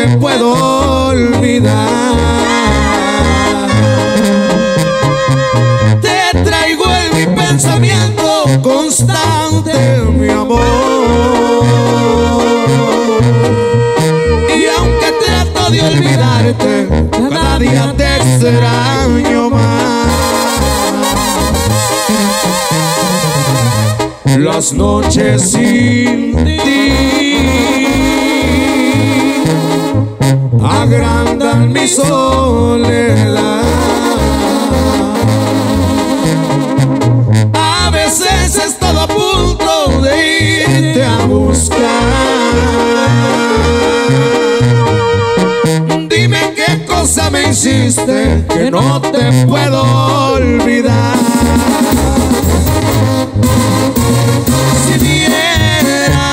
puedo olvidar. Te traigo en mi pensamiento constante, mi amor. Y aunque trato de olvidarte, cada día te extraño más. Las noches sin ti agrandan mi soledad. A veces he estado a punto de irte a buscar. Dime qué cosa me hiciste que no te puedo olvidar. Si vieras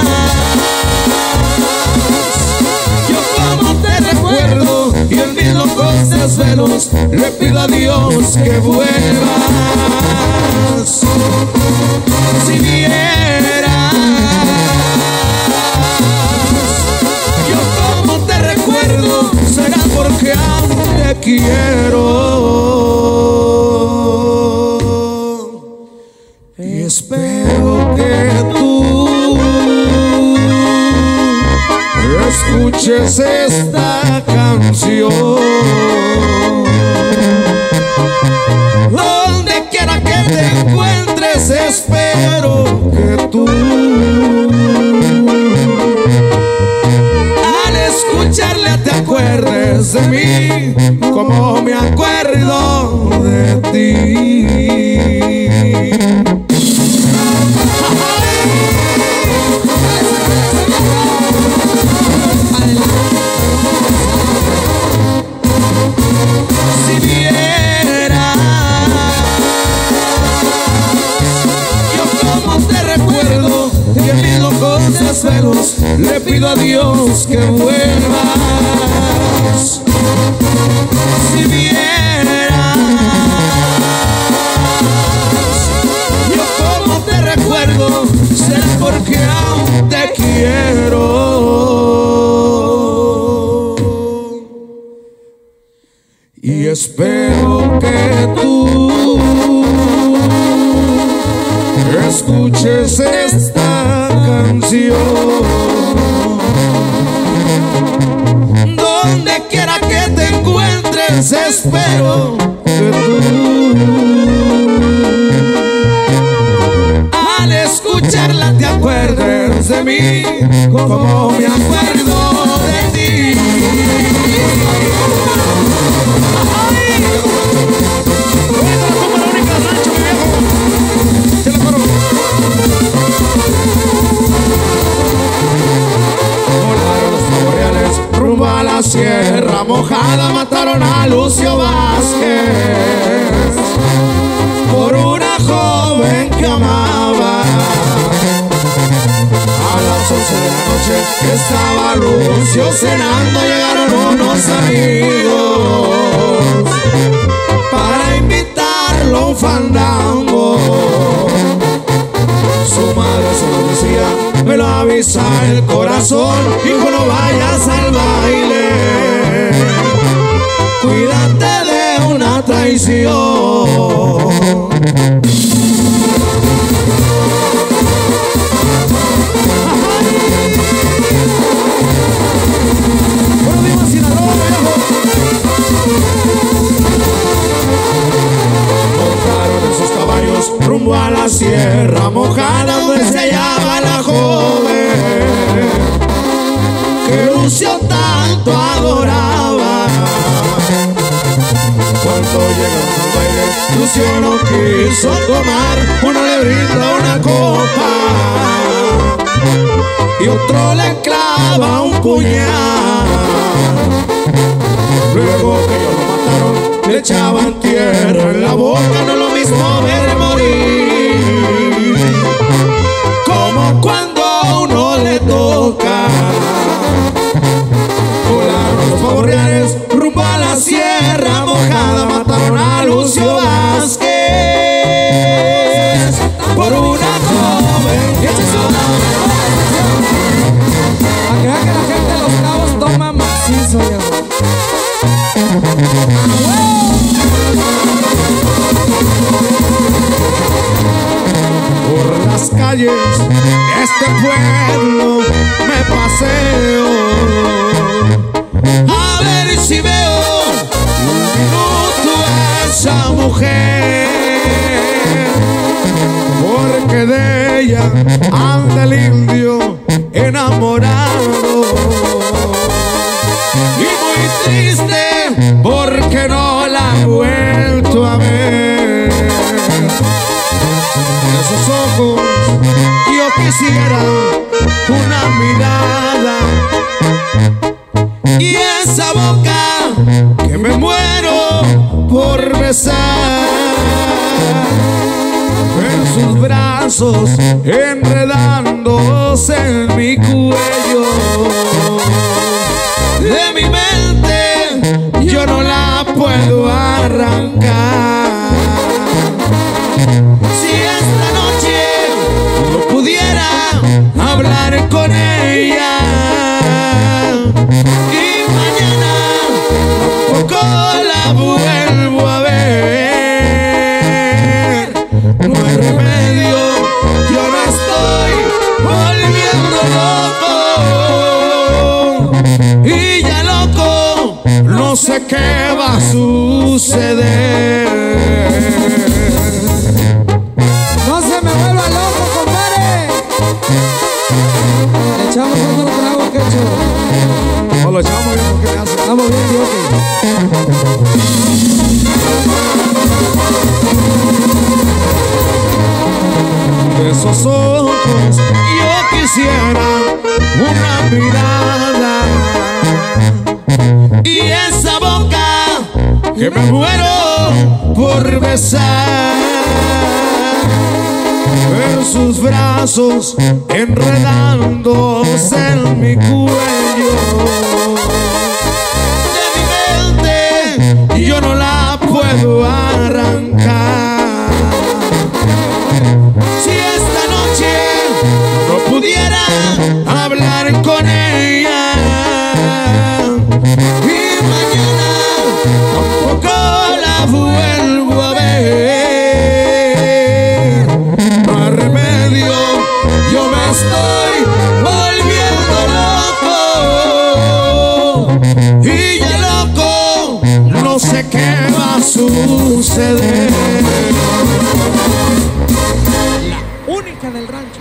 yo como te recuerdo y en mis locos desvelos le pido a Dios que vuelvas. Si vieras yo como te recuerdo, será porque aún te quiero. Y espero que tú escuches esta canción. Donde quiera que te encuentres, espero que tú al escucharla te acuerdes de mí como me acuerdo de ti. Si vieras yo como te recuerdo y en mis locos desvelos le pido a Dios que vuelvas. Si vieras yo como te recuerdo, será porque aún te quiero. Y espero que tú escuches esta canción. Donde quiera que te encuentres, espero que tú al escucharla te acuerdes de mí como me acuerdo de ti. Rumbo a la Sierra Mojada mataron a Lucio Vázquez por una joven que amaba. A las 11 de la noche estaba Lucio cenando, llegaron unos amigos para invitarlo a un fandango. Su madre se lo decía, me lo avisa el corazón, hijo, no vayas al baile, cuídate de una traición. Montaron en sus caballos rumbo a la Sierra Mojada, donde se hallaba la joven que Lucio tanto adoraba. Cuando llegaron al baile, Lucio no quiso tomar, uno le brinda una copa y otro le clava un puñal. Luego que ellos lo mataron, le echaban tierra en la boca, no es lo mismo ver morir como cuando a uno le toca. Volaron los pavos reales rumbo a la Sierra Mojada, mataron a Lucio Vázquez por una joven que para que vean que la gente de Los Cabos toma más. las calles de este pueblo me paseo a ver si veo un minuto a esa mujer, porque de ella anda el indio enamorado y muy triste porque no la he vuelto a ver. En esos ojos yo quisiera una mirada y esa boca que me muero por besar. En sus brazos enredándose en mi cuello, de mi mente yo no la puedo arrancar. Si esta noche no pudiera hablar con ella y mañana tampoco la vuelvo a ver, no hay remedio, yo me estoy volviendo loco y ya loco no sé qué va a suceder. No se me vuelva loco, compadre. Le echamos otro trago, quecho. No lo echamos bien porque me hace. Estamos bien, tío. De esos ojos yo quisiera una mirada y esa boca que me muero por besar. En sus brazos enredándose en mi cuello, de mi mente yo no la puedo arrancar. Si esta noche no pudiera hablar con ella y mañana tampoco la vuelvo a ver, no hay remedio, yo me estoy volviendo loco y ya loco no sé qué va a suceder. La única del rancho.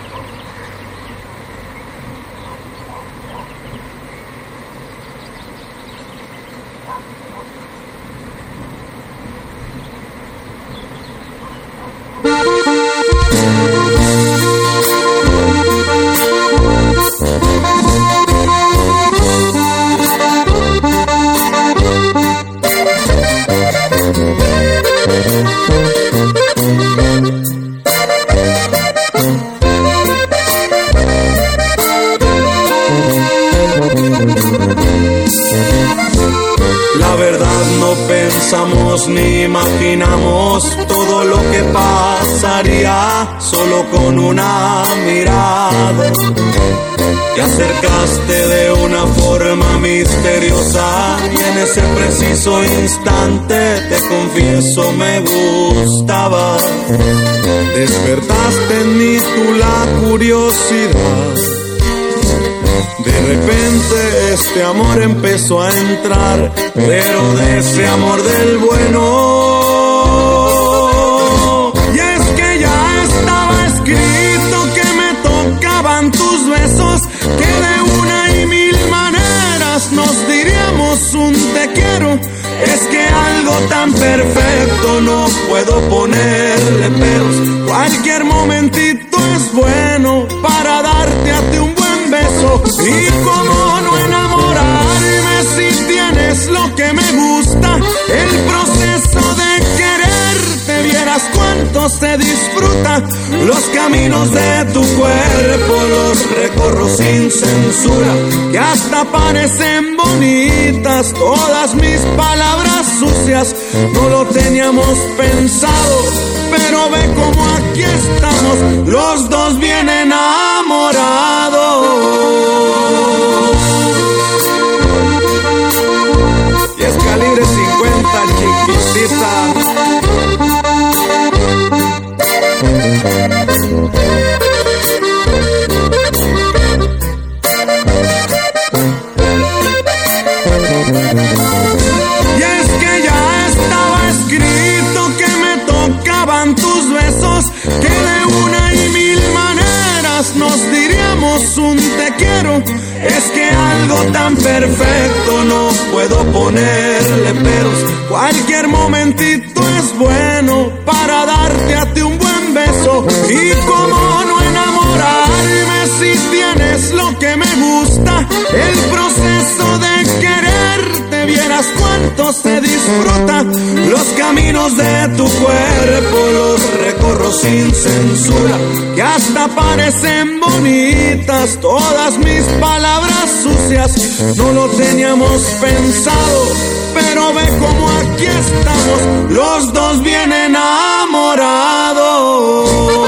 La verdad no pensamos ni imaginamos todo lo que pasaría solo con una mirada. Te acercaste de una forma misteriosa y en ese preciso instante te confieso me gustaba. Despertaste en mí tú la curiosidad. De repente este amor empezó a entrar, pero de ese amor del bueno. Y es que ya estaba escrito que me tocaban tus besos, que de una y mil maneras nos diríamos un te quiero. Es que algo tan perfecto no puedo ponerle peros. Cualquier momentito es bueno para darte a ti un buen beso. Y cómo no enamorarme si tienes lo que me gusta. El proceso de quererte, vieras cuánto se disfruta. Los caminos de tu cuerpo los recorro sin censura, que hasta parecen bonitas todas mis palabras sucias. No lo teníamos pensado, pero ve como aquí estamos, los dos bien enamorados. Y es calibre 50, chiquitita. diríamos un te quiero. Es que algo tan perfecto no puedo ponerle peros. Cualquier momentito es bueno para darte a ti un buen beso. Y cómo no enamorarme si tienes lo que me gusta. El proceso de quererte, vieras cuánto se disfruta. Los caminos de tu cuerpo los recorro sin censura, que hasta parecen bonitas todas mis palabras sucias. No lo teníamos pensado, pero ve como aquí estamos, los dos bien enamorados.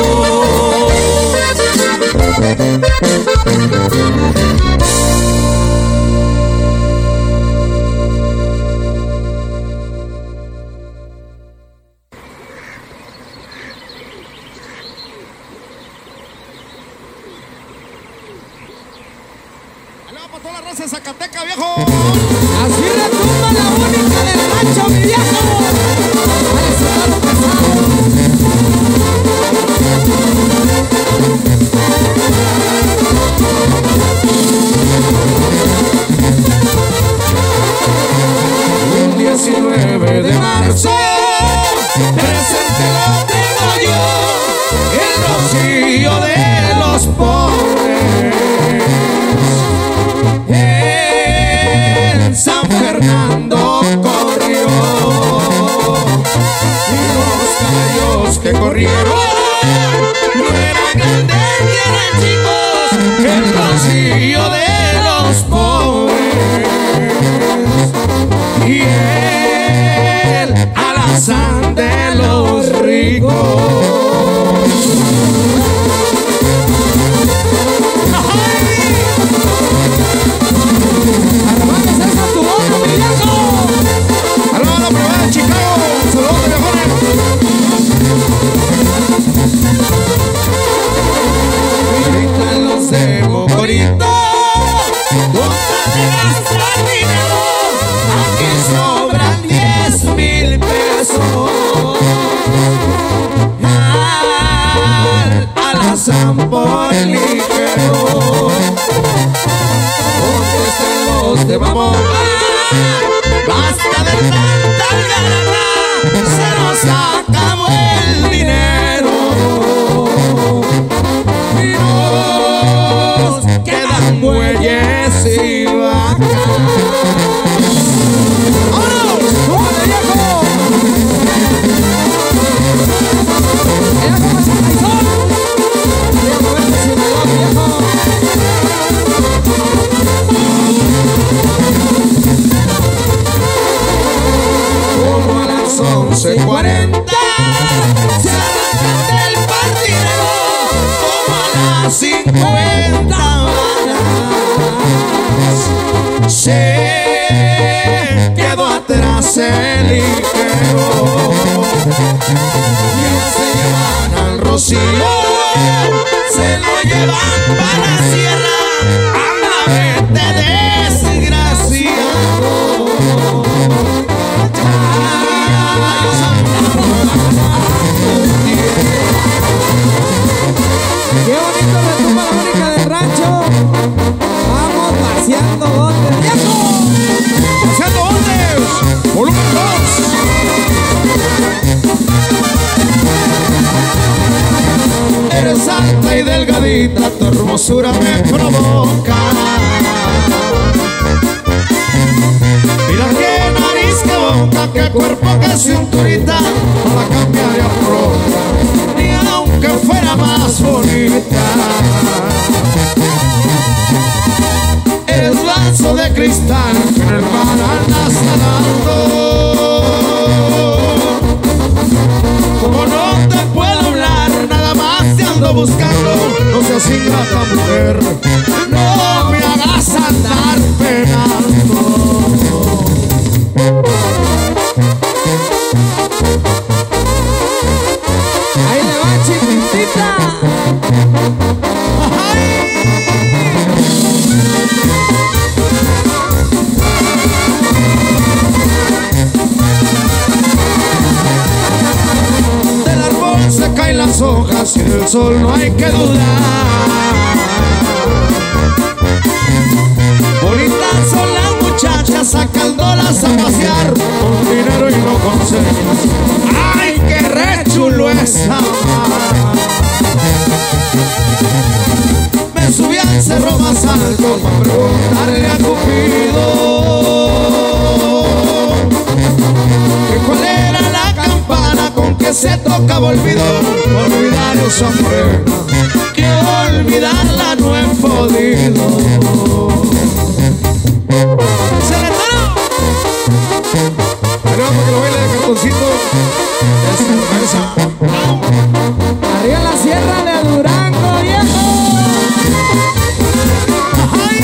Toda la raza de Zacateca, viejo. Así retumba la única del rancho, mi viejo. Al estado pasado. Un 19 de marzo, presente lo tengo yo, el rocío de los pobres. San Fernando corrió y los caballos que corrieron no eran grandes ni eran chicos, el rocío de los pobres y el alazán de los ricos. Aquí sobran 10,000 pesos. Al alazán por ligero. ¿Dónde están los de vamos? Basta de tanta gana, se nos acabó el dinero. Y nos quedan bueyes y vacas. ¡Vámonos! ¡Súbale, viejo! ¡Mira cómo es el paisón! ¡Viejo, vente sin reloj, viejo! Como a las 11:40 se arrancan del partidero, como a las 50 horas se quedó atrás el ligero. Ya se llevan al rocío, se lo llevan para la sierra. Anda, vete desgraciado. Qué bonito retumba la única del rancho. Vamos paseando botes, viejo. ¡Paseando botes! ¡Volumen 2! Eres alta y delgadita, tu hermosura me provoca. Mira qué nariz, qué boca, qué cuerpo, qué cinturita. No la cambiaría por otra, ni aunque fuera más bonita. Eres vaso de cristal que en el mar andas nadando. Como no te puedo hablar, nada más te ando buscando. No seas ingrata, mujer, no me hagas andar penando. Ahí le va, chiquitita. Del árbol se caen las hojas y del sol no hay que dudar. anda sacándolas a pasear con dinero y no con señas. ¡Ay, qué re chulo es amar! Me subí al cerro más alto para preguntarle a Cupido que cuál era la campana con que se tocaba olvido. Olvidar esa pena, que olvidarla no he podido. Pero para que lo baile de cartoncito de cerveza. Arriba en la sierra de Durango, viejo. ¡Ay!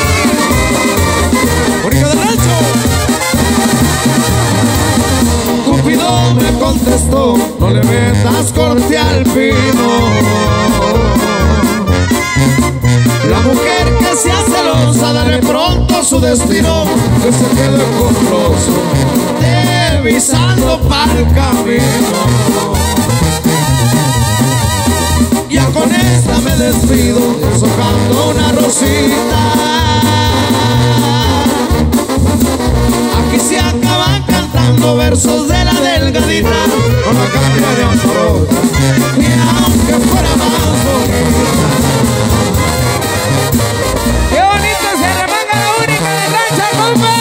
¡Boricua del Rancho! Cupido me contestó: no le metas corte al pino. La mujer que sea celosa, dale pronto su destino, que se quede con rostro, devisando para el camino. Ya con esta me despido, deshojando una rosita. Aquí se acaban cantando versos de la delgadita, no la cambiarían por otra, ni aunque fuera más bonita. ¡Qué bonito se remanga la única de Rancho, compa!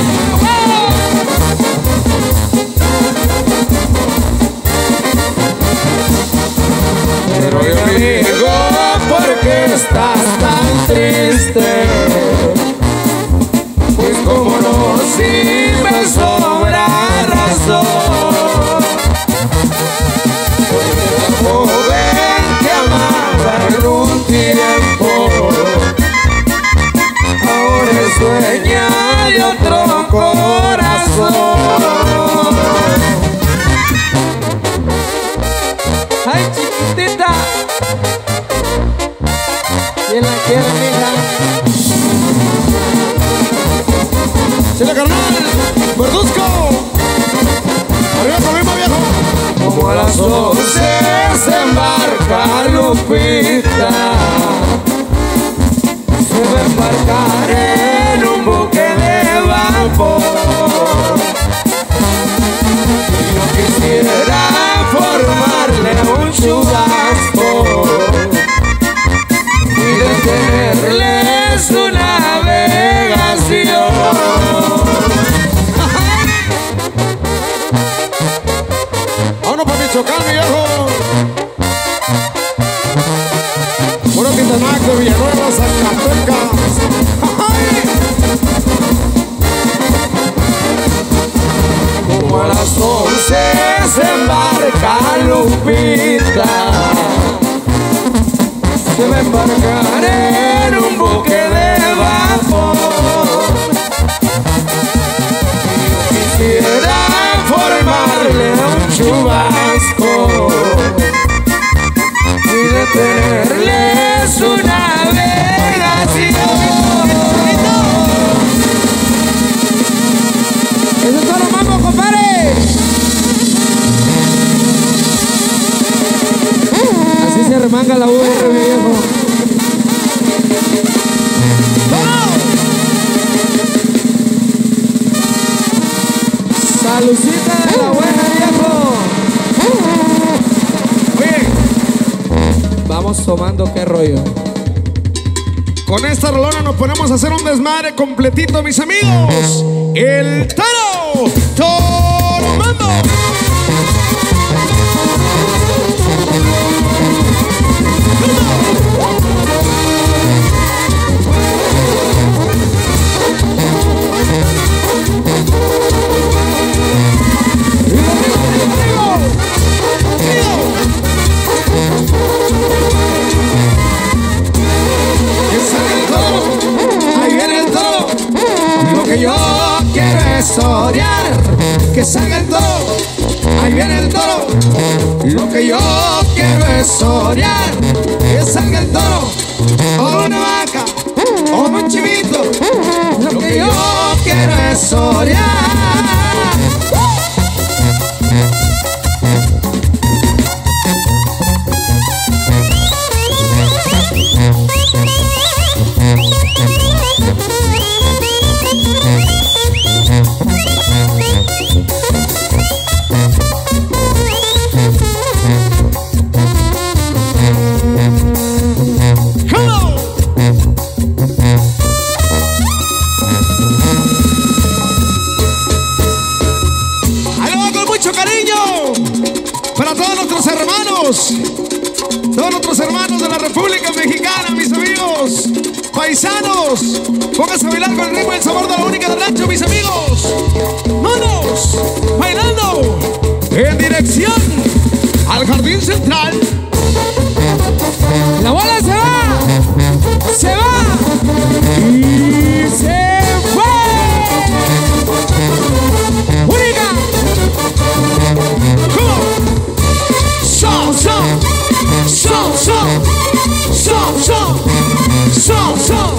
Pero yo digo, ¿por qué estás tan triste? Pues como no, si me sobra razón. Porque la joven que amaba en un tiempo ahora es dueña de otro corazón. ¡Ay, chiquitita! ¿Quién la quiere, mija? ¡Chile, carnal! ¡Verduzco! ¡Arriba conmigo, viejo! Como a las 11 se embarca Lupita, se va a embarcar en un buque de vapor. Y yo quisiera formarle un chubasco y detenerle su navegación. Vámonos para Michoacán, mi viejo. Puro Quintanaco, Villanueva, Zacatecas. Como a las 11 se embarca Lupita, se va a embarcar en un buque de vapor. Quisiera formarle un chubasco y detenerle su navegación. ¡Eso es todo, mambo, compadre! Así se remanga la UR, mi viejo. ¡Salucita de la buena, viejo! Oye, Vamos tomando, qué rollo. con esta rolona nos ponemos a hacer un desmadre completito, mis amigos. El Toro, Toro Mambo. Ahí viene el toro. Lo que yo quiero es orear. Que salga el toro. Ahí viene el toro. Lo que yo quiero es orear. Que salga el toro. O una vaca. O un chivito. Lo que yo quiero es orear. República Mexicana, mis amigos. Paisanos, pónganse a bailar con el ritmo y el sabor de la única del rancho, mis amigos. ¡Manos! Bailando en dirección al Jardín Central. La bola se va, se va y se fue. Única. ¿Cómo? Son, son, son, son, son, son, son, son.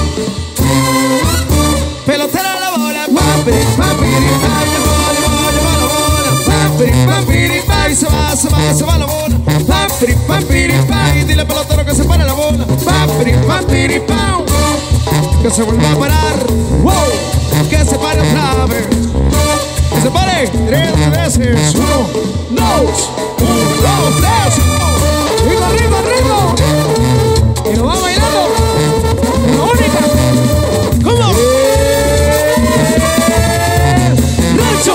Pelotera la bola, papiri, papiri, la bola, la bola, papiri, papiri, y se va la bola. Papiri, papiri, y dile pelotero que se pare la bola. Papiri, papiri, pau, que se vuelva a parar. Wow, que se pare otra vez. Que se pare 3 veces. 1, 2, 1, 2, 3. Ritmo, ritmo, ritmo. Y nos va bailando. La única. ¿Cómo? ¡Rancho!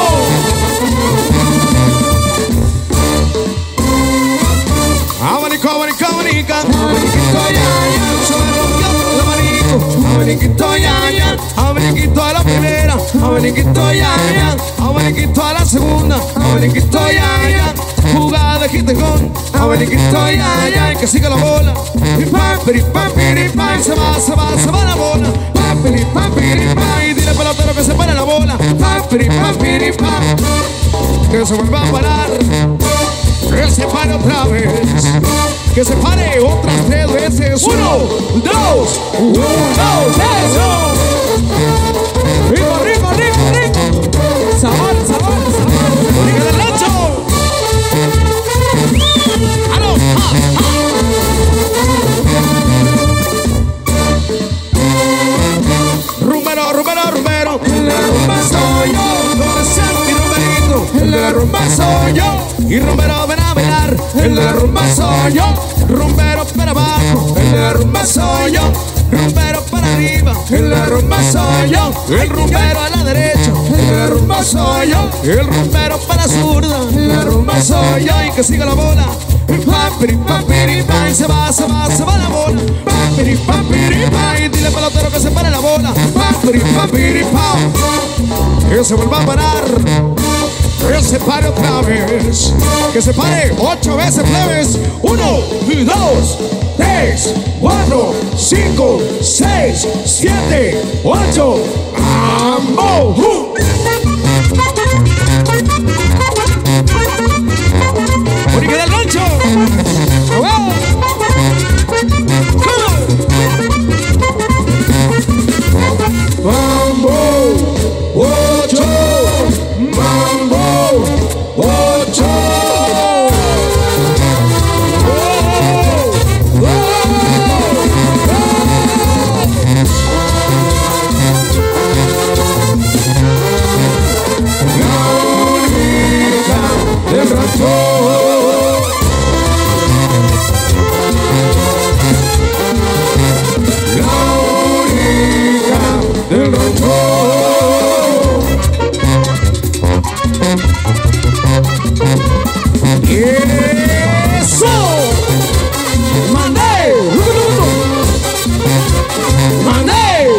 Abanico, abanico, abanica. Abaniquito, ya, ya. Se me rompió el abanico. Abaniquito, ya, ya. Abaniquito a la primera. Abaniquito, ya, ya. Abaniquito a la segunda. Abaniquito, ya, ya. Jugada de hit and gone. Abaniquito, ya, ya. Y que siga la bola. Y papiri, papiri, pa. Y se va la bola. Papiri, papiri, pa. Y dile pelotero que se pare la bola. Papiri, papiri, pa. Que se vuelva a parar. Que se pare otra vez. Que se pare otras 3 veces. 1, 2, 1, 2, 3. Ritmo, ritmo, ritmo, ritmo. Sabor, sabor, sabor. ¡Única del rancho! ¡Aló! Rumbero, rumbero, rumbero. El de la rumba soy yo. ¿Dónde está mi rumberito? El de la rumba soy yo. Y rumbero, ven a bailar. El de la rumba soy yo. Rumbero para abajo. El de la rumba soy yo. Rumbero para arriba. El de la rumba soy yo. El rumbero a la derecha. El de la rumba soy yo. El rumbero para la zurda. El de la rumba soy yo. Y que siga la bola. Papiri, papiri, pa. Y se va la bola. Papiri, papiri, pa. Y dile pelotero que se pare la bola. Papiri, papiri, pa. Que se vuelva a parar. Que se pare otra vez. Que se pare 8 veces, plebes. 1, 2, 3, 4, 5, 6, 7, 8. ¡Ambo! ¡Única del rancho! ¡Wow! ¡Mambo! 8. Mambo 8. Del rancho. La única del rancho. ¡Eso! ¡Mandé! ¡Mandé!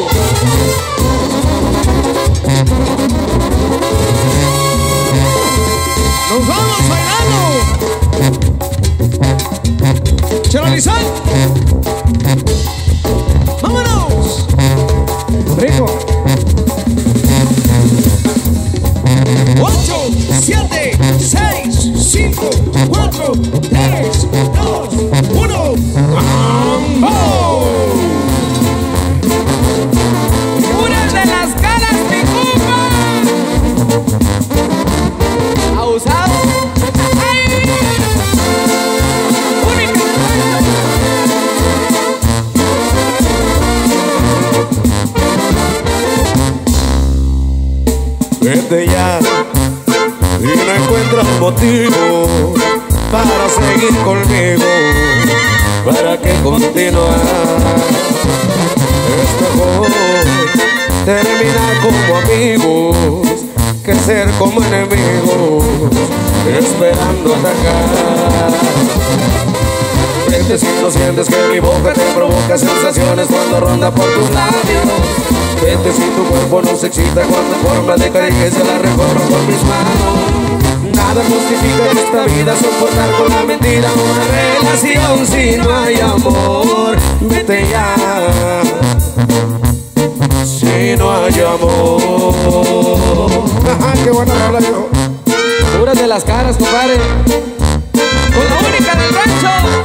¡Nos vamos bailando! ¡Cherolizán! ¡Vámonos! ¡Rico! 8, 7, 6, 5, 4, 3, 2, 1. ¡Mambo! ¡Una de las caras, mi compa! ¡Abusado! ¡Ay! ¡Única! Vete ya y no encuentras motivo para seguir conmigo, para que continuar. Es mejor terminar como amigos que ser como enemigos, esperando atacar. Vete si no sientes que mi boca te provoca sensaciones cuando ronda por tus labios. Vete si tu cuerpo no se excita cuando en forma de caricia la recorro con mis manos. Nada justifica en esta vida soportar con la mentira una relación si no hay amor. Vete ya, si no hay amor. Qué buena rola, yo. Puras de las caras, compadre. Con la única del rancho.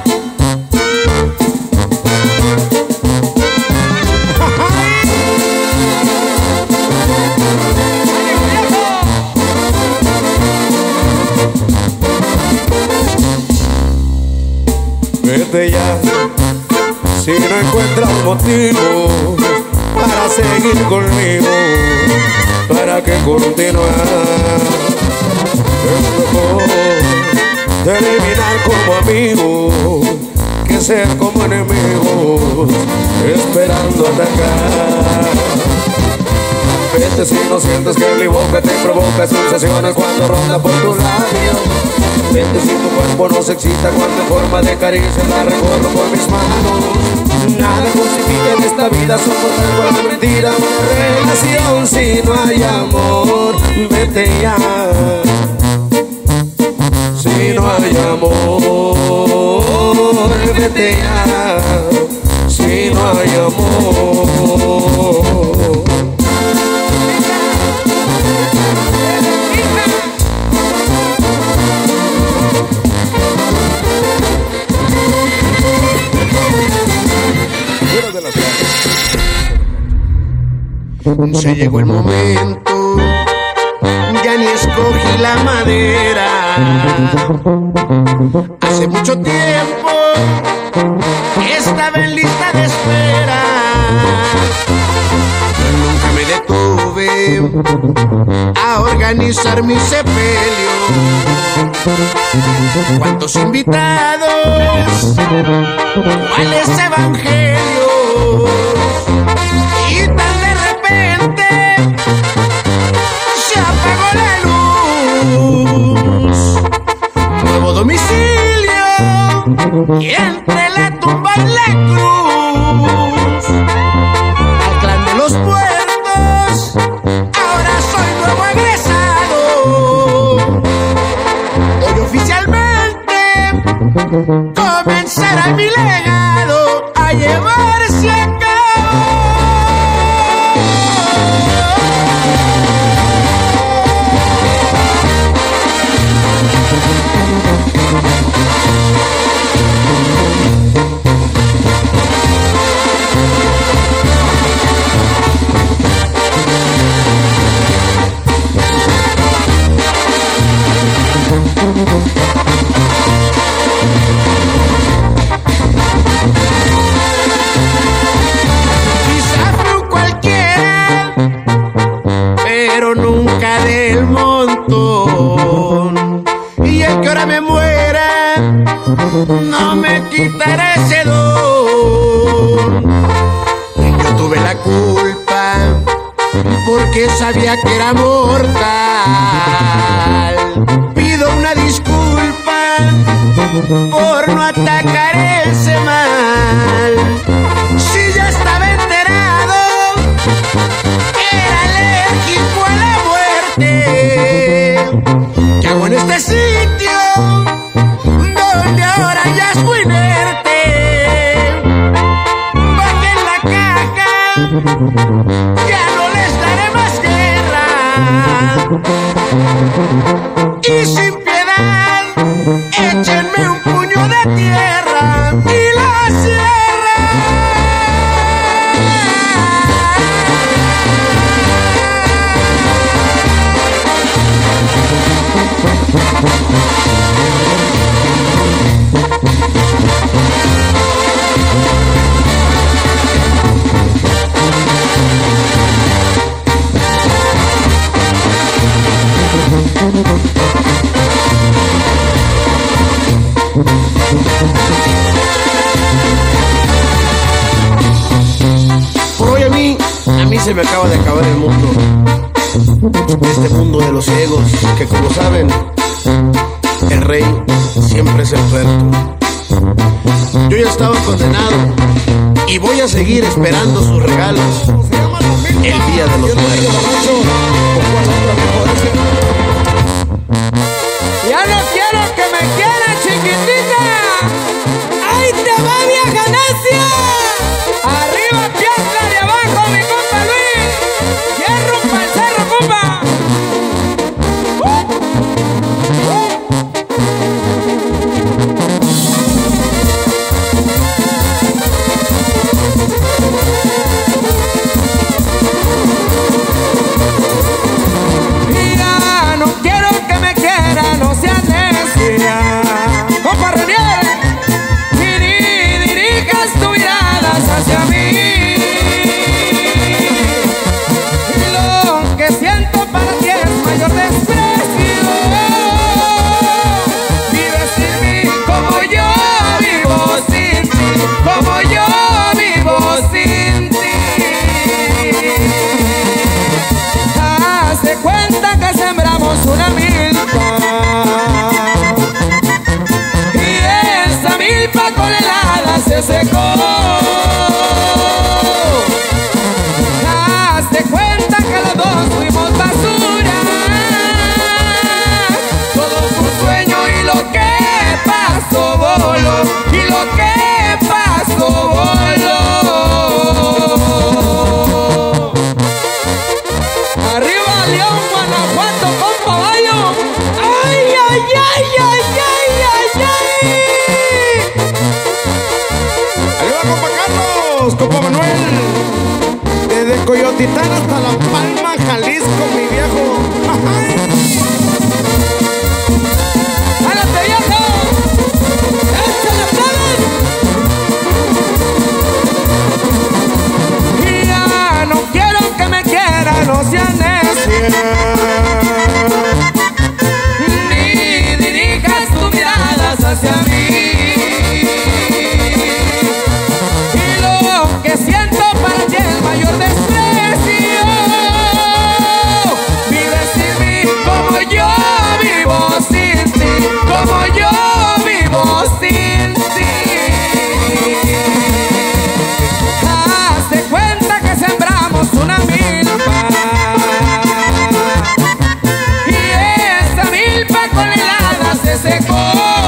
Vete ya, si no encuentras motivo para seguir conmigo, para que continuar. Es mejor terminar como amigos que ser como enemigos, esperando atacar. Vete si no sientes que mi boca te provoca sensaciones cuando ronda por tus labios. Vete si tu cuerpo no se excita cuando en forma de caricia la recorro con mis manos. Nada justifica en esta vida soportar con la mentira una relación si no hay amor. Vete ya, si no hay amor. Vete ya, si no hay amor. Se llegó el momento, ya ni escogí la madera. Hace mucho tiempo estaba en lista de espera. Nunca me detuve a organizar mi sepelio. ¿Cuántos invitados? ¿Cuáles evangelios? Y tan de repente se apagó la luz. Nuevo domicilio y entre la tumba y la cruz. Al clan de los puertos ahora soy nuevo egresado. Hoy oficialmente comenzará mi legado a llevarse a cabo. No me quitaré ese don. Yo tuve la culpa porque sabía que era mortal. Pido una disculpa por no atacar ese mal. Si ya estaba enterado, era alérgico a la muerte. ¿Qué hago en este sitio? Ahora ya es muy inerte. Bajen la caja, ya no les daré más guerra. Y sin piedad, échenme un puño de tierra y la sierra. Por hoy a mí se me acaba de acabar el mundo. este mundo de los ciegos, que como saben, el rey siempre es el tuerto. Yo ya estaba condenado y voy a seguir esperando sus regalos el día de los muertos. Ya no quiero que me quieras, chiquitita. ¡Ahí te va, vieja necia! Arriba piedra, de abajo mi compa Luis. Hierro pa'l cerro, compa. Y ya no quiero que me quieran, no seas necia. Compa Renier, ni dirijas tus miradas hacia mí. Y lo que siento para ti es mayor desprecio. Vives sin mí como yo vivo sin ti, como yo vivo sin ti. Haz de cuenta que sembramos una milpa y esa milpa con helada se secó. Haz de cuenta que los dos fuimos basura. Todo fue un sueño y lo que pasó voló, y lo que pasó voló. Arriba León, Guanajuato, compa Bayo. ¡Ay, ay, ay, ay, ay, ay, ay! Arriba, compa Carlos, compa Manuel, desde Coyotitán hasta La Palma, Jalisco, mi viejo. ¡Álate, viejo! ¡Échale, plebes! Y ya no quiero que me quieran, no seas necia. Ni dirijas tus miradas hacia mí. Y lo que siento para ti es mayor desprecio. Vives sin mí como yo vivo sin ti, como yo vivo sin ti. Haz de cuenta que sembramos una milpa y esa milpa con helada se secó.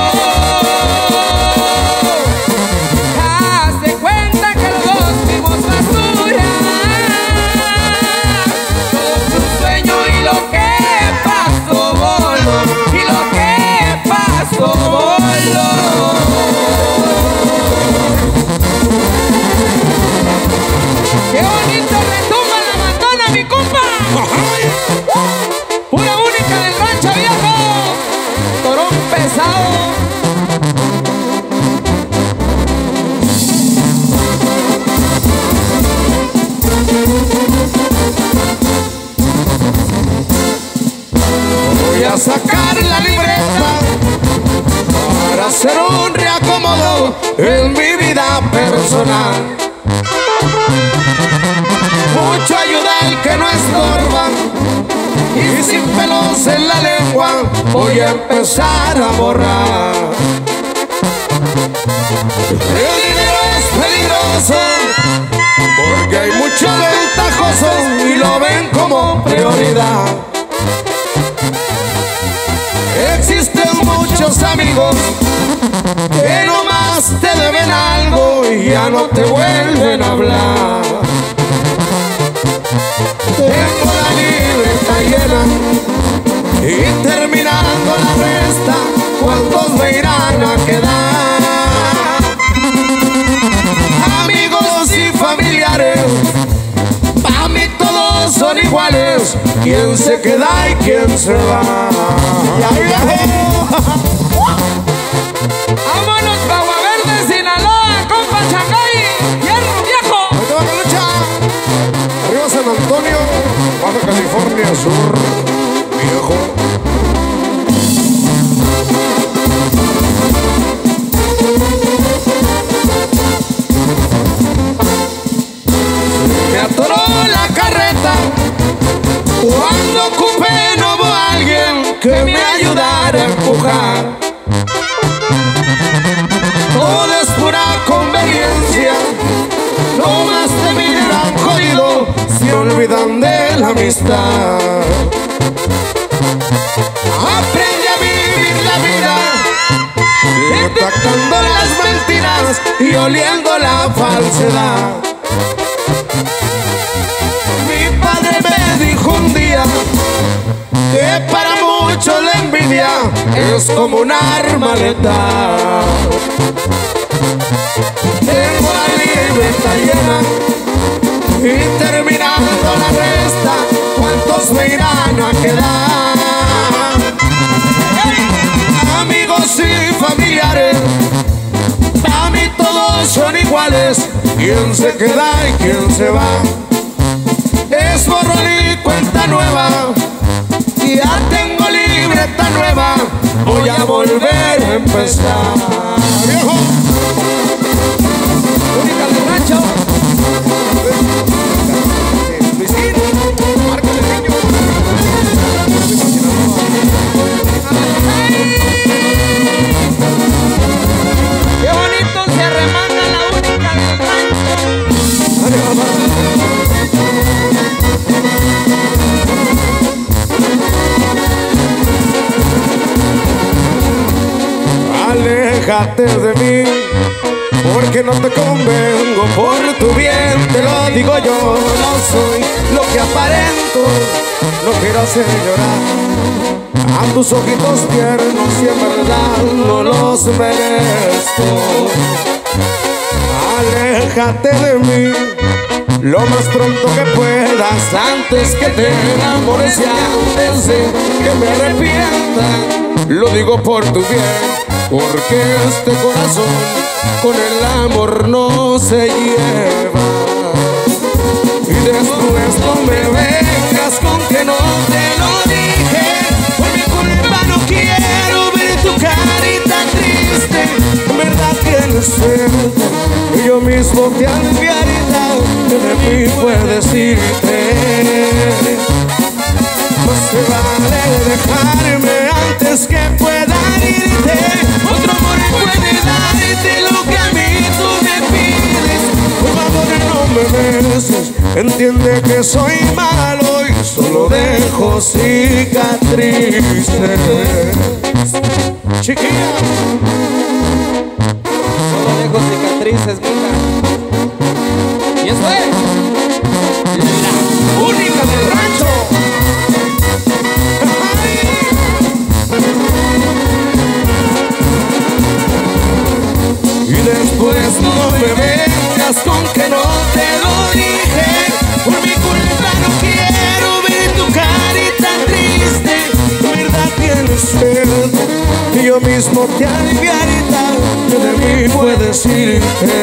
Haz de cuenta que los dos fuimos basura. Todo fue un sueño y lo que pasó voló, y lo que pasó voló. ¡Qué bonito retumba la matona, mi compa! ¡Pura única del rancho, viejo! Torón pesado. Voy a sacar la libreta para hacer un reacomodo en mi vida personal. Mucho ayuda el que no estorba, y sin pelos en la lengua voy a empezar a borrar. El dinero es peligroso porque hay muchos ventajosos y lo ven como prioridad. Existen muchos amigos que nomás te deben algo y ya no te vuelven a hablar. Tengo la libreta llena y terminando la resta, ¿cuántos me irán a quedar? Amigos y familiares, pa' mí todos son iguales. ¿Quién se queda y quién se va? ¡Ya viejo! ¡Vámonos, Agua Verde, Sinaloa, compa Chacay! ¡Hierro, viejo! ¡Ahí te va la lucha! Arriba San Antonio, Baja California Sur, viejo. Me atoró la carreta Cuando ocupé no hubo alguien que me ayudara a empujar. Todo es pura conveniencia, no más te miran jodido, se olvidan de la amistad. Aprende a vivir la vida, detectando las mentiras y oliendo la falsedad. Mi padre me dijo un día que para muchos la envidia es como un arma letal. Tengo la libreta llena y terminando la resta, ¿cuántos me irán a quedar? Amigos y familiares, a mí todos son iguales. ¿Quién se queda y quién se va? Es borrón y cuenta nueva, ya tengo libreta nueva, voy a volver a empezar. ¡Viejo! Única del rancho. Luisín, Marco del Niño. Qué bonito se remanga la única del rancho. Aléjate de mí, porque no te convengo. Por tu bien te lo digo yo, no soy lo que aparento, no quiero hacer llorar a tus ojitos tiernos y en verdad no los merezco. Aléjate de mí lo más pronto que puedas, antes que te enamores y antes de que me arrepienta. Lo digo por tu bien, porque este corazón con el amor no se lleva. Y después no me vengas con que no te lo dije. Por mi culpa no quiero ver tu carita triste. En verdad tienes suerte y yo mismo te aliviaría, que de mí puedes irte. No se vale dejarme antes que pueda irte. Otro amor puede darte lo que a mí tú me pides. Por favor no me beses, entiende que soy malo y solo dejo cicatrices. Chiquilla, Solo dejo cicatrices, mija. Y eso es la única del rancho. Y después no me vengas con que no te lo dije. Por mi culpa no quiero ver tu carita triste. De verdad tienes suerte y yo mismo te aliviaría, que de mí puedes irte.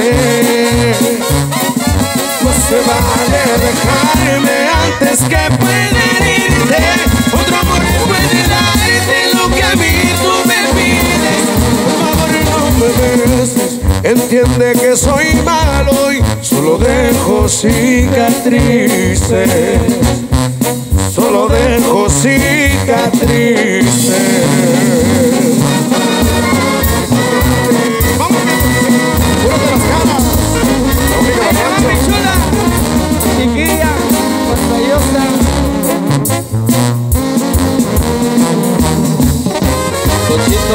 No se vale dejarme antes que pueda irte. Otro amor puede darte lo que a mí tú me pides. Por favor no me beses, entiende que soy malo y solo dejo cicatrices. Solo dejo cicatrices. Puro de las caras. Ahí le va mi chula, chiquilla, pastallosa. Cochito.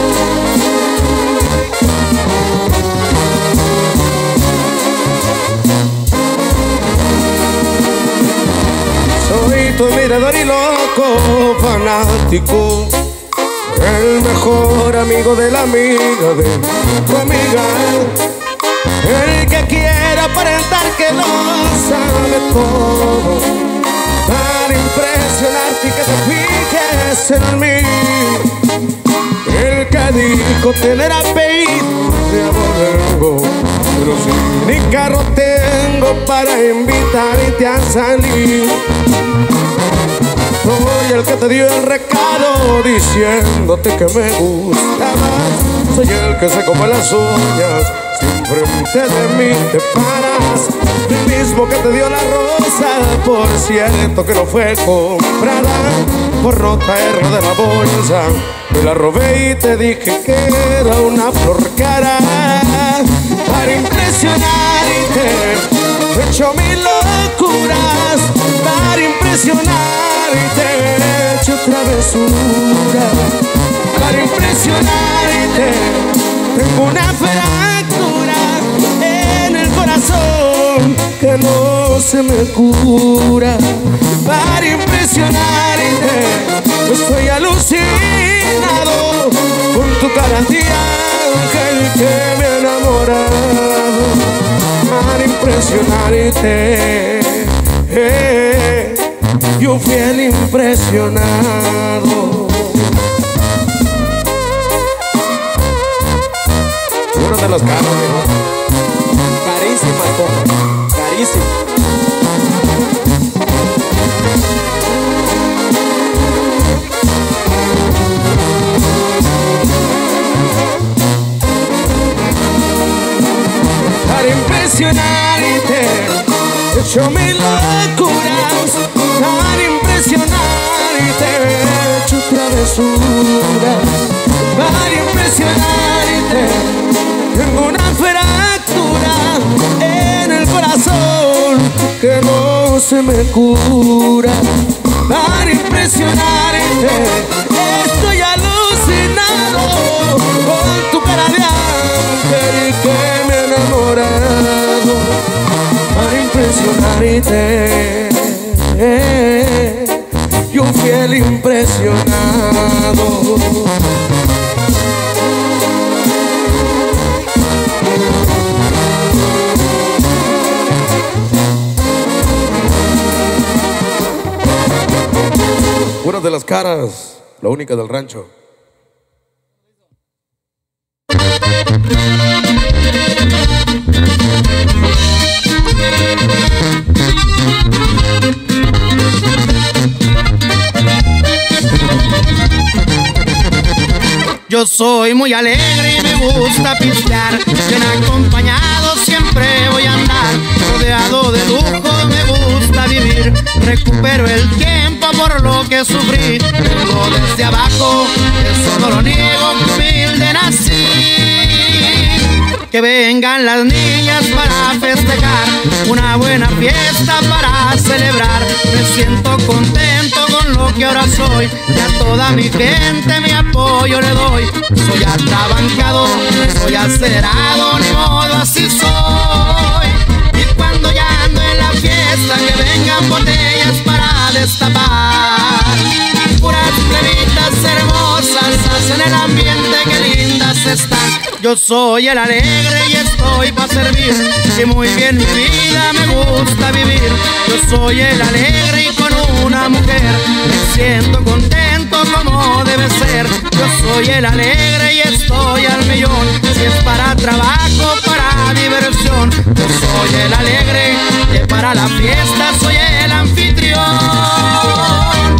Soy tu mirador y loco fanático, el mejor amigo de la amiga de tu amiga, el que quiere aparentar que lo sabe todo, para impresionarte y que te fijes en mí, el que dijo tener apellido de abolengo, pero si ni carro tengo para invitarte a salir. Soy el que te dio el recado diciéndote que me gustabas. Soy el que se come las uñas sin enfrente de mí te paras. El mismo que te dio la rosa, por cierto que no fue comprada, por no traerla de la bolsa. Me la robé y te dije que era una flor cara. Para impresionarte he hecho mil locuras. Para impresionarte he hecho travesuras. Para impresionarte tengo una fractura en el corazón que no se me cura. Para impresionarte estoy alucinado con tu cara de ángel que me ha enamorado. Para impresionarte y un fiel impresionado. Uno de los caros, carísima, carísima. Para impresionarte he hecho mil locuras. Para impresionarte he hecho travesuras. Para impresionarte tengo una fractura en el corazón que no se me cura. Para impresionarte estoy alucinado con tu cara de ángel que me ha enamorado. Para impresionarte y un fiel impresionado. Una de las caras, la única del rancho. Yo soy muy alegre y me gusta pistear. Bien acompañado siempre voy a andar. Rodeado de lujo me gusta vivir. Recupero el tiempo por lo que sufrí. Vengo desde abajo, eso no lo niego, humilde nací. Que vengan las niñas para festejar, una buena fiesta para celebrar. Me siento contento con lo que ahora soy, y a toda mi gente mi apoyo le doy. Soy atrabancado, soy acelerado, ni modo así soy. Y cuando ya ando en la fiesta, que vengan botellas para destapar. Puras plebitas hermosas hacen el ambiente, que lindas están. Yo soy el alegre y estoy pa' servir, y muy bien mi vida me gusta vivir. Yo soy el alegre y con una mujer me siento contento como debe ser. Yo soy el alegre y estoy al millón, si es para trabajo, para diversión. Yo soy el alegre y para la fiesta soy el anfitrión.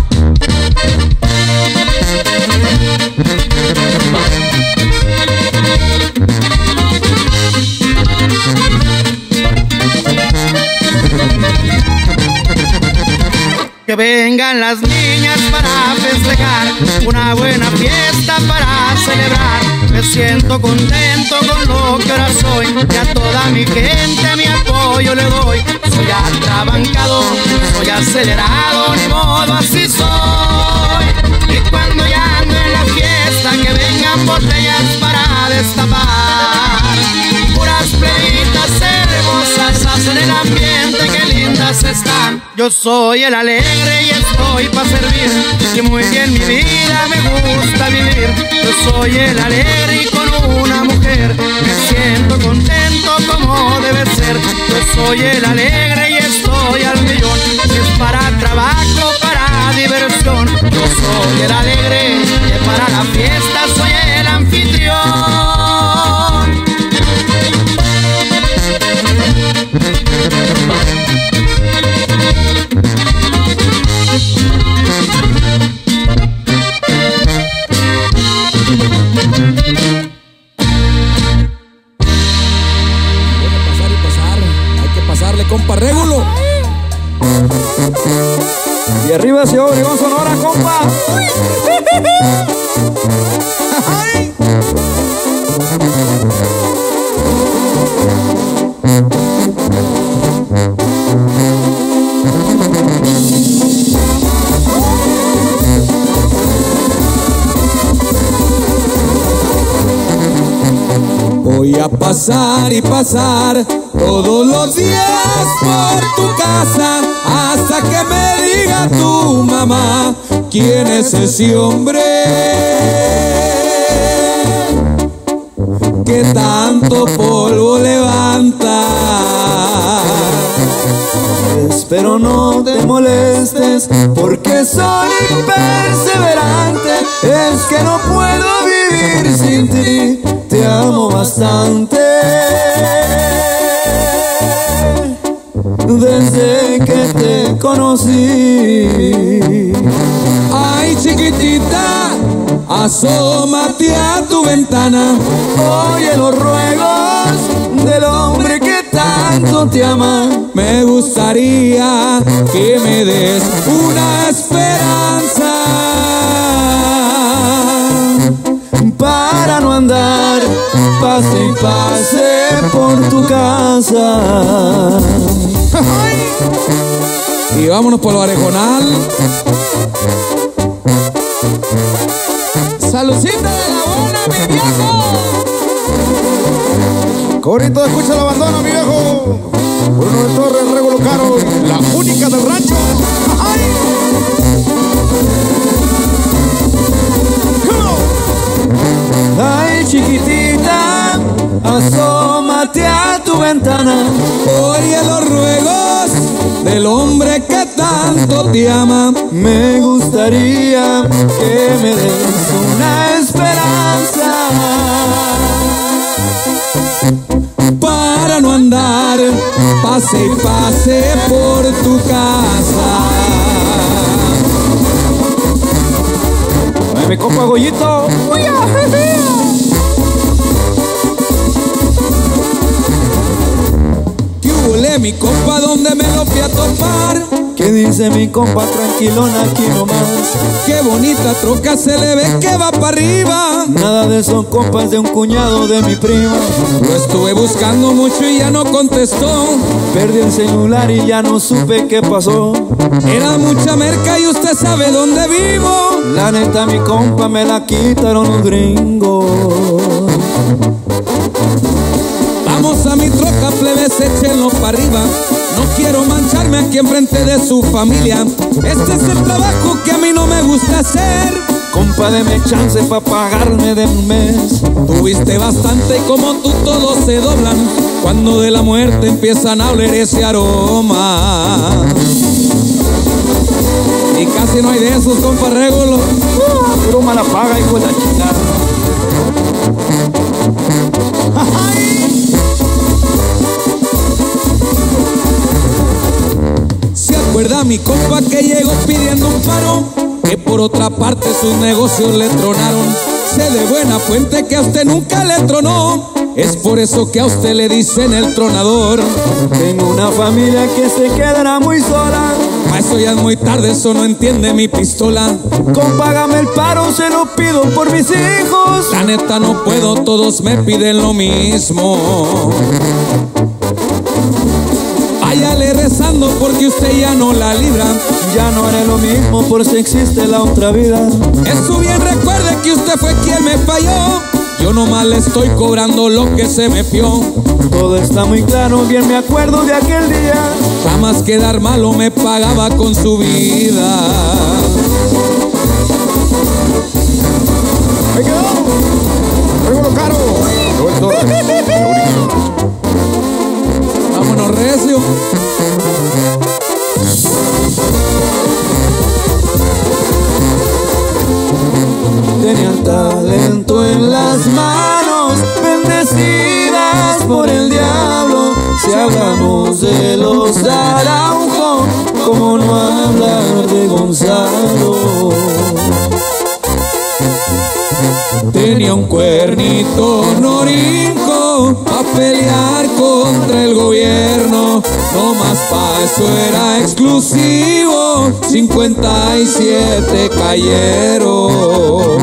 Que vengan las niñas para festejar, una buena fiesta para celebrar. Me siento contento con lo que ahora soy, y a toda mi gente mi apoyo le doy. Soy atrabancado, soy acelerado, ni modo así soy. Y cuando ya ando en la fiesta, que vengan botellas para destapar. Puras plebitas hermosas hacen el ambiente, que lindas están. Yo soy el alegre y estoy pa' servir, y muy bien mi vida me gusta vivir. Yo soy el alegre y con una mujer me siento contento como debe ser. Yo soy el alegre y estoy al millón, si es para trabajo, para diversión. Yo soy el alegre y para la fiesta soy el anfitrión. compa Régulo. Y arriba Ciudad Obregón, Sonora, compa. Voy a pasar y pasar todos los días por tu casa hasta que me diga tu mamá quién es ese hombre que tanto polvo levanta. Espero no te molestes porque soy perseverante. Es que no puedo vivir sin ti, te amo bastante. Desde que te conocí. Ay, chiquitita, asómate a tu ventana. Oye los ruegos del hombre que tanto te ama. Me gustaría que me des una esperanza para no andar pase y pase por tu casa. Y vámonos por lo Arejonal. Saludcita de la buena, mi viejo. Corito, escucha el abandono, mi viejo. Bruno de Torres, Régulo Caro, la única del rancho. ¡Ay! Ay, chiquitita, asómate a tu ventana. Oye los ruegos del hombre que tanto te ama. Me gustaría que me des una esperanza para no andar pase y pase por tu casa. Ay, mi compa Goyito. ¿Qué huele, mi compa? ¿Dónde me lo fui a topar? ¿Qué dice mi compa? Tranquilona aquí nomás. Qué bonita troca se le ve que va para arriba. Nada de eso, compas, de un cuñado de mi prima. Lo estuve buscando mucho y ya no contestó. Perdí el celular y ya no supe qué pasó. Era mucha merca y usted sabe dónde vivo. La neta, mi compa, me la quitaron los gringos. Vamos a mi troca, plebes, échenlo para arriba. No quiero mancharme aquí enfrente de su familia. Este es el trabajo que a mí no me gusta hacer. Compa, deme chance pa' pagarme de un mes. Tuviste bastante y como tú todos se doblan cuando de la muerte empiezan a oler ese aroma. Y casi no hay de esos, compa Régulo. Puro mala paga, hijo de la chingada. ¿Se acuerda mi compa que llegó pidiendo un paro? Que por otra parte sus negocios le tronaron. Sé de buena fuente que a usted nunca le tronó. Es por eso que a usted le dicen el tronador. Tengo una familia que se quedará muy sola. Pa' eso ya es muy tarde, eso no entiende mi pistola. Compágame el paro, se lo pido por mis hijos. La neta no puedo, todos me piden lo mismo. Váyale rezando porque usted ya no la libra. Ya no haré lo mismo por si existe la otra vida. Eso bien recuerde que usted fue quien me falló. Yo nomás le estoy cobrando lo que se me fió. Todo está muy claro, bien me acuerdo de aquel día. Jamás quedar malo me pagaba con su vida. ¡Ahí quedó! ¡Régulo Caro! ¡Vámonos recio! Tenía talento en las manos, bendecidas por el diablo. Si hablamos de los Araujo, ¿cómo no hablar de Gonzalo? Tenía un cuernito norinco pa' pelear contra el gobierno. no más pa' eso era exclusivo, 57 cayeron.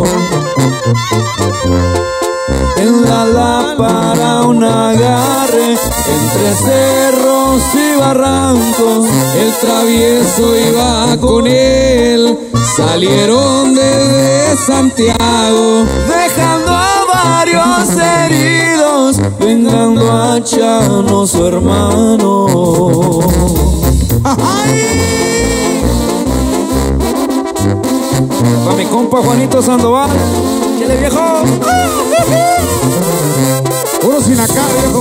En la para un agarre, entre cerros y barrancos, el travieso iba con él. Salieron desde Santiago, dejando a varios heridos, vengando a Chano su hermano. ¡Ay! Pa' mi compa Juanito Sandoval, ¡chile viejo! Puro sin acá, viejo.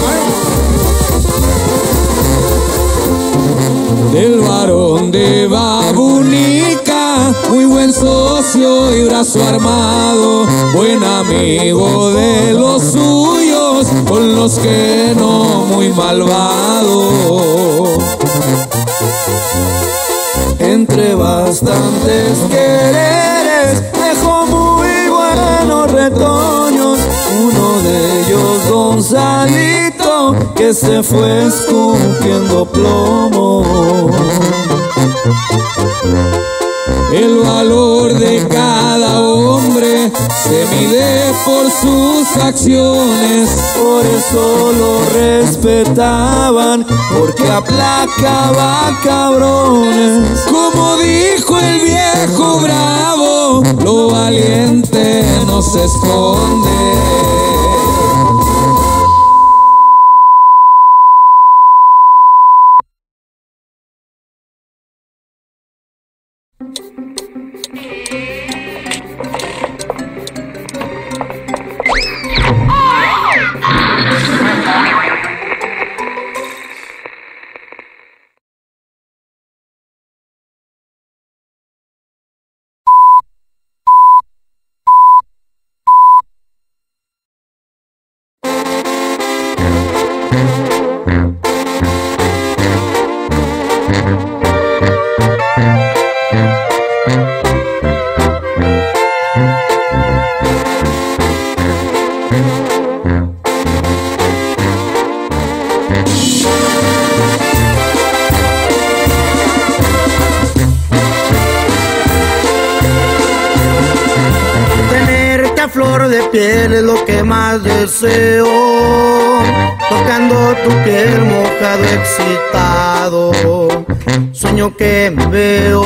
Del varón de Babunica, muy buen socio y brazo armado, buen amigo de los suyos, con los que no muy malvado. Entre bastantes quereres dejó muy buenos retoños, uno de ellos Gonzalito, que se fue escupiendo plomo. El valor de cada hombre se mide por sus acciones, por eso lo respetaban, porque aplacaba cabrones. Como dijo el viejo bravo, lo valiente no se esconde. Flor de piel es lo que más deseo, tocando tu piel mojado, excitado, sueño que me veo.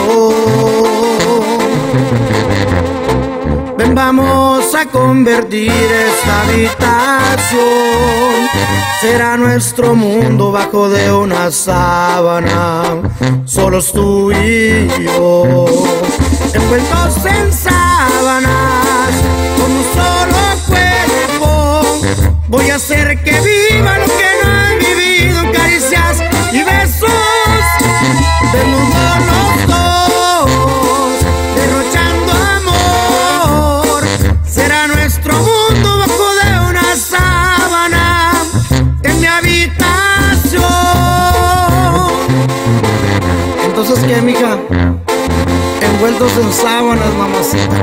Ven, vamos a convertir esta habitación, será nuestro mundo bajo de una sábana, solos tú y yo, envueltos en sábanas, con un solo cuerpo. Voy a hacer que viva lo que no han vivido en caricias y besos, desnudos los dos, derrochando amor. Será nuestro mundo bajo de una sábana en mi habitación. Entonces, ¿qué, mija? Envueltos en sábanas, mamacita.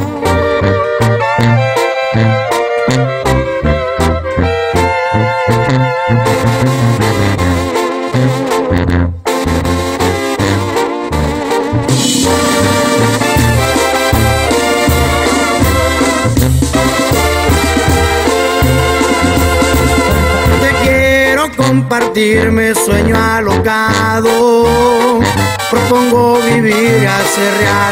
Te quiero compartir mi sueño alocado, propongo vivir y hacer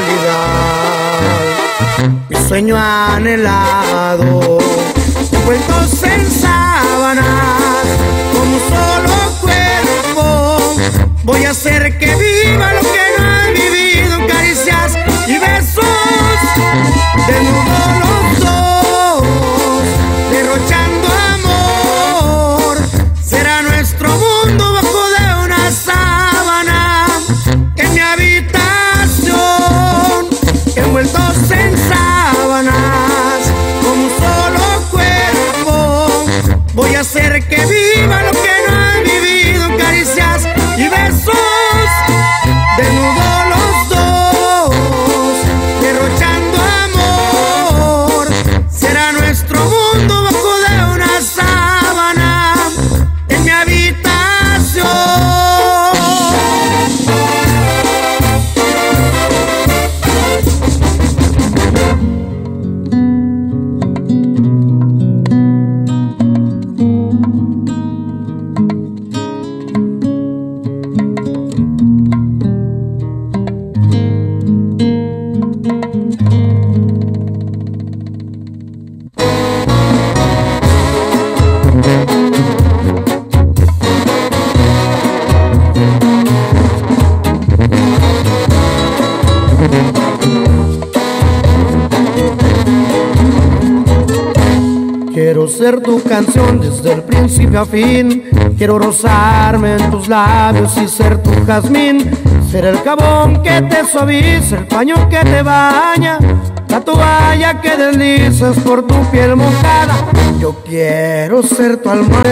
realidad mi sueño anhelado, envueltos en sábanas, como un solo cuerpo. Voy a hacer que viva lo que no han vivido en caricias y besos, desnudos los dos, derrochando amor. Será nuestro mundo bajo de una sábana en mi habitación, envueltos en sábanas, como un solo cuerpo. Voy a hacer que viva lo que no han vivido ser tu canción desde el principio a fin. Quiero rozarme en tus labios y ser tu jazmín. Ser el jabón que te suaviza, el paño que te baña, la toalla que deslizas por tu piel mojada. Yo quiero ser tu alma,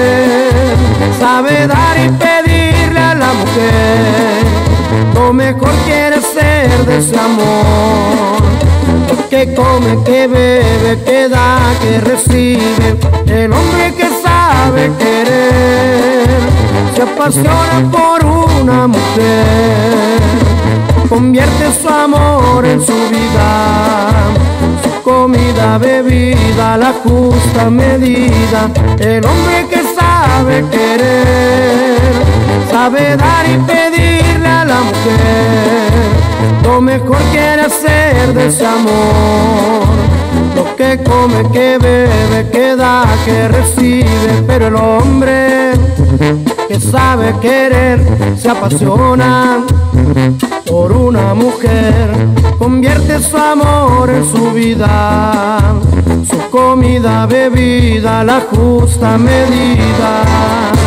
sabe dar y pedirle a la mujer lo mejor, quiere ser de ese amor. Que come, que bebe, que da, que recibe. El hombre que sabe querer se apasiona por una mujer, convierte su amor en su vida, su comida, bebida, la justa medida. El hombre que sabe querer, sabe dar y pedirle a la mujer lo mejor, quiere hacer de ese amor. Lo que come, que bebe, que da, que recibe. Pero el hombre que sabe querer se apasiona por una mujer, convierte su amor en su vida, su comida, bebida, la justa medida.